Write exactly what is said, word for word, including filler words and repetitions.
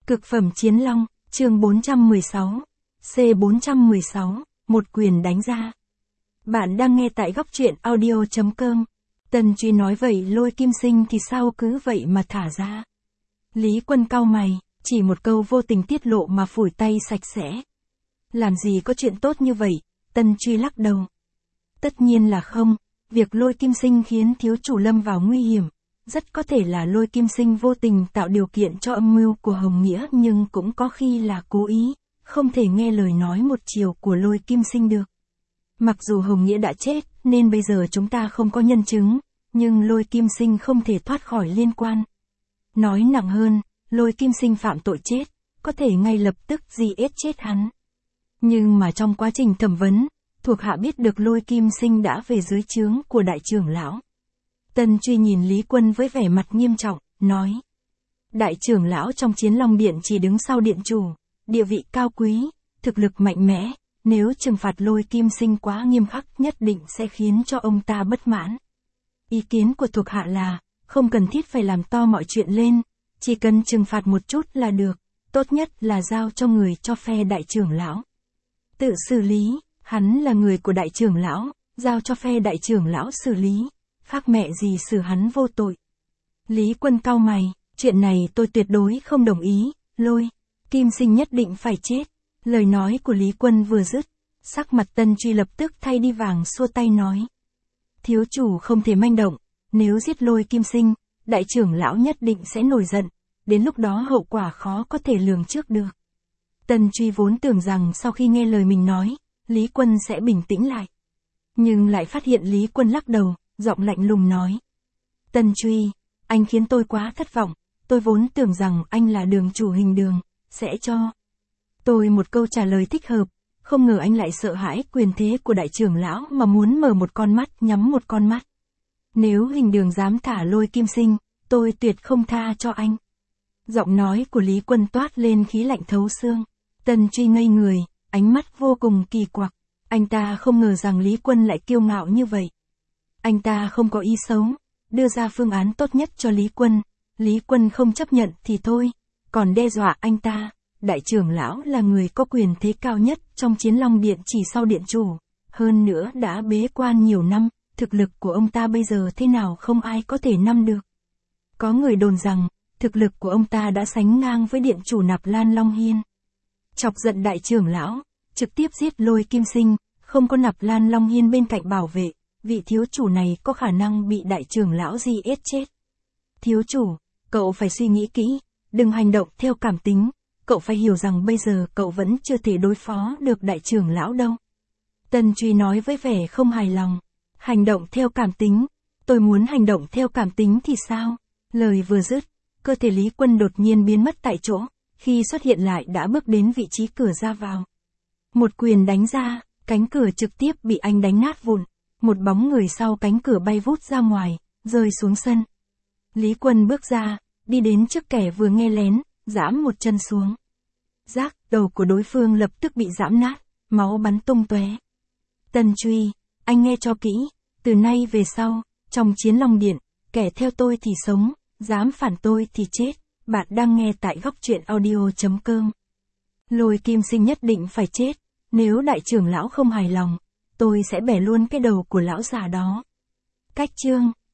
Cực phẩm chiến long, chương bốn trăm mười sáu, C bốn trăm mười sáu, một quyền đánh ra. Bạn đang nghe tại góc truyện audio chấm com. Tần Truy nói vậy Lôi Kim Sinh thì sao cứ vậy mà thả ra. Lý Quân cau mày, chỉ một câu vô tình tiết lộ mà phủi tay sạch sẽ. Làm gì có chuyện tốt như vậy, Tần Truy lắc đầu. Tất nhiên là không, việc Lôi Kim Sinh khiến thiếu chủ lâm vào nguy hiểm. Rất có thể là Lôi Kim Sinh vô tình tạo điều kiện cho âm mưu của Hồng Nghĩa, nhưng cũng có khi là cố ý, không thể nghe lời nói một chiều của Lôi Kim Sinh được. Mặc dù Hồng Nghĩa đã chết, nên bây giờ chúng ta không có nhân chứng, nhưng Lôi Kim Sinh không thể thoát khỏi liên quan. Nói nặng hơn, Lôi Kim Sinh phạm tội chết, có thể ngay lập tức di ết chết hắn. Nhưng mà trong quá trình thẩm vấn, thuộc hạ biết được Lôi Kim Sinh đã về dưới trướng của đại trưởng lão. Tần Truy nhìn Lý Quân với vẻ mặt nghiêm trọng, nói. Đại trưởng lão trong Chiến Long Điện chỉ đứng sau điện chủ, địa vị cao quý, thực lực mạnh mẽ, nếu trừng phạt Lôi Kim Sinh quá nghiêm khắc nhất định sẽ khiến cho ông ta bất mãn. Ý kiến của thuộc hạ là, không cần thiết phải làm to mọi chuyện lên, chỉ cần trừng phạt một chút là được, tốt nhất là giao cho người cho phe đại trưởng lão. Tự xử lý, hắn là người của đại trưởng lão, giao cho phe đại trưởng lão xử lý. Phác mẹ gì xử hắn vô tội. Lý Quân cau mày, chuyện này tôi tuyệt đối không đồng ý, Lôi Kim Sinh nhất định phải chết. Lời nói của Lý Quân vừa dứt, sắc mặt Tần Truy lập tức thay đi vàng xua tay nói. Thiếu chủ không thể manh động, nếu giết Lôi Kim Sinh, đại trưởng lão nhất định sẽ nổi giận, đến lúc đó hậu quả khó có thể lường trước được. Tần Truy vốn tưởng rằng sau khi nghe lời mình nói, Lý Quân sẽ bình tĩnh lại. Nhưng lại phát hiện Lý Quân lắc đầu, giọng lạnh lùng nói. Tần Truy, anh khiến tôi quá thất vọng, tôi vốn tưởng rằng anh là đường chủ Hình Đường, sẽ cho tôi một câu trả lời thích hợp, không ngờ anh lại sợ hãi quyền thế của đại trưởng lão mà muốn mở một con mắt nhắm một con mắt. Nếu Hình Đường dám thả Lôi Kim Sinh, tôi tuyệt không tha cho anh. Giọng nói của Lý Quân toát lên khí lạnh thấu xương. Tần Truy ngây người, ánh mắt vô cùng kỳ quặc, anh ta không ngờ rằng Lý Quân lại kiêu ngạo như vậy. Anh ta không có ý xấu, đưa ra phương án tốt nhất cho Lý Quân, Lý Quân không chấp nhận thì thôi, còn đe dọa anh ta. Đại trưởng lão là người có quyền thế cao nhất trong Chiến Long Điện chỉ sau điện chủ, hơn nữa đã bế quan nhiều năm, thực lực của ông ta bây giờ thế nào không ai có thể nắm được. Có người đồn rằng, thực lực của ông ta đã sánh ngang với điện chủ Nạp Lan Long Hiên. Chọc giận đại trưởng lão, trực tiếp giết Lôi Kim Sinh, không có Nạp Lan Long Hiên bên cạnh bảo vệ. Vị thiếu chủ này có khả năng bị đại trưởng lão di ết chết. Thiếu chủ, cậu phải suy nghĩ kỹ, đừng hành động theo cảm tính, cậu phải hiểu rằng bây giờ cậu vẫn chưa thể đối phó được đại trưởng lão đâu. Tần Truy nói với vẻ không hài lòng. Hành động theo cảm tính, tôi muốn hành động theo cảm tính thì sao? Lời vừa dứt, cơ thể Lý Quân đột nhiên biến mất tại chỗ, khi xuất hiện lại đã bước đến vị trí cửa ra vào. Một quyền đánh ra, cánh cửa trực tiếp bị anh đánh nát vụn. Một bóng người sau cánh cửa bay vút ra ngoài, rơi xuống sân. Lý Quân bước ra, đi đến trước kẻ vừa nghe lén, giẫm một chân xuống. Rác, đầu của đối phương lập tức bị giẫm nát, máu bắn tung tóe. Tần Truy, anh nghe cho kỹ, từ nay về sau, trong Chiến Long Điện, kẻ theo tôi thì sống, dám phản tôi thì chết. Bạn đang nghe tại góc truyện audio chấm com. Lôi Kim Sinh nhất định phải chết, nếu đại trưởng lão không hài lòng, tôi sẽ bẻ luôn cái đầu của lão già đó. Cách chương